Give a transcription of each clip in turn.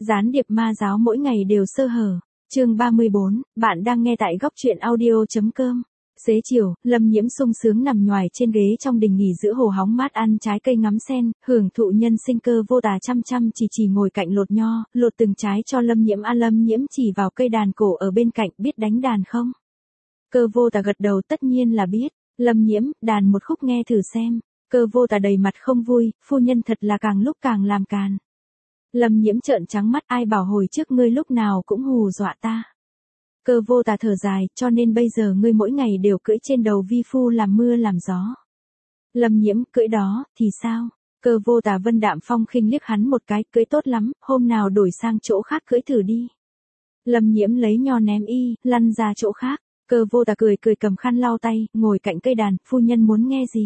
Gián điệp ma giáo mỗi ngày đều sơ hở. Chương 34, bạn đang nghe tại góc truyện audio.com. Xế chiều, Lâm Nhiễm sung sướng nằm nhoài trên ghế trong đình nghỉ giữa hồ hóng mát ăn trái cây ngắm sen, hưởng thụ nhân sinh. Cơ Vô Tà chăm chăm chỉ ngồi cạnh lột nho, lột từng trái cho Lâm Nhiễm ăn. Lâm Nhiễm chỉ vào cây đàn cổ ở bên cạnh, biết đánh đàn không? Cơ Vô Tà gật đầu, tất nhiên là biết. Lâm Nhiễm, đàn một khúc nghe thử xem. Cơ Vô Tà đầy mặt không vui, phu nhân thật là càng lúc càng làm càn. Lâm Nhiễm trợn trắng mắt, ai bảo hồi trước ngươi lúc nào cũng hù dọa ta. Cơ Vô Tà thở dài, cho nên bây giờ ngươi mỗi ngày đều cưỡi trên đầu vi phu làm mưa làm gió. Lâm Nhiễm, cưỡi đó, thì sao? Cơ Vô Tà vân đạm phong khinh liếc hắn một cái, cưỡi tốt lắm, hôm nào đổi sang chỗ khác cưỡi thử đi. Lâm Nhiễm lấy nho ném y, lăn ra chỗ khác. Cơ Vô Tà cười cầm khăn lau tay, ngồi cạnh cây đàn, phu nhân muốn nghe gì?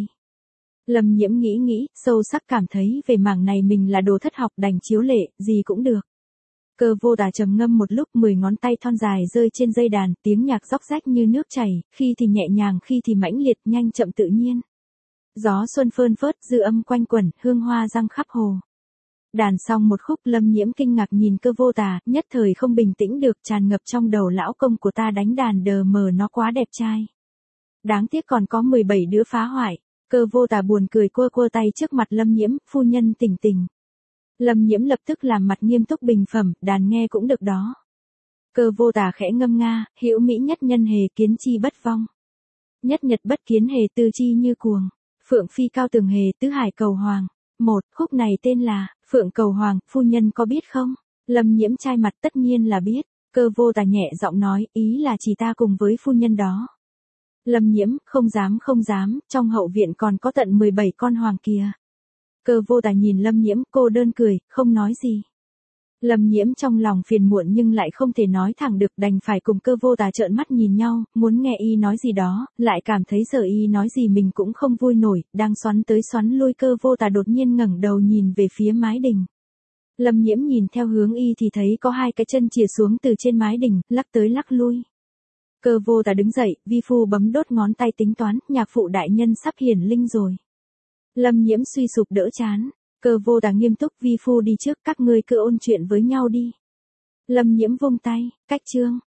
Lâm Nhiễm nghĩ, sâu sắc cảm thấy về mảng này mình là đồ thất học, đành chiếu lệ, gì cũng được. Cơ Vô Tà trầm ngâm một lúc, 10 ngón tay thon dài rơi trên dây đàn, tiếng nhạc róc rách như nước chảy, khi thì nhẹ nhàng, khi thì mãnh liệt, nhanh chậm tự nhiên. Gió xuân phơn phớt, dư âm quanh quẩn, hương hoa răng khắp hồ. Đàn xong một khúc, Lâm Nhiễm kinh ngạc nhìn Cơ Vô Tà, nhất thời không bình tĩnh được, tràn ngập trong đầu lão công của ta đánh đàn đờ mờ nó quá đẹp trai. Đáng tiếc còn có 17 đứa phá hoại. Cơ Vô Tà buồn cười cua tay trước mặt Lâm Nhiễm, phu nhân tỉnh. Lâm Nhiễm lập tức làm mặt nghiêm túc bình phẩm, đàn nghe cũng được đó. Cơ Vô Tà khẽ ngâm nga, hữu mỹ nhất nhân hề kiến chi bất vong. Nhất nhật bất kiến hề tư chi như cuồng. Phượng phi cao tường hề tứ hải cầu hoàng. Một, khúc này tên là Phượng cầu hoàng, phu nhân có biết không? Lâm Nhiễm trai mặt, tất nhiên là biết. Cơ Vô Tà nhẹ giọng nói, ý là chỉ ta cùng với phu nhân đó. Lâm Nhiễm, không dám, trong hậu viện còn có tận 17 con hoàng kìa. Cơ Vô Tà nhìn Lâm Nhiễm, cô đơn cười, không nói gì. Lâm Nhiễm trong lòng phiền muộn nhưng lại không thể nói thẳng được, đành phải cùng Cơ Vô Tà trợn mắt nhìn nhau, muốn nghe y nói gì đó, lại cảm thấy giờ y nói gì mình cũng không vui nổi, đang xoắn tới xoắn lui. Cơ Vô Tà đột nhiên ngẩng đầu nhìn về phía mái đình. Lâm Nhiễm nhìn theo hướng y thì thấy có hai cái chân chìa xuống từ trên mái đình, lắc tới lắc lui. Cơ Vô Tà đứng dậy, vi phu bấm đốt ngón tay tính toán, nhạc phụ đại nhân sắp hiển linh rồi. Lâm Nhiễm suy sụp đỡ chán. Cơ Vô Tà nghiêm túc, vi phu đi trước, các ngươi cứ ôn chuyện với nhau đi. Lâm Nhiễm vung tay, cách chương.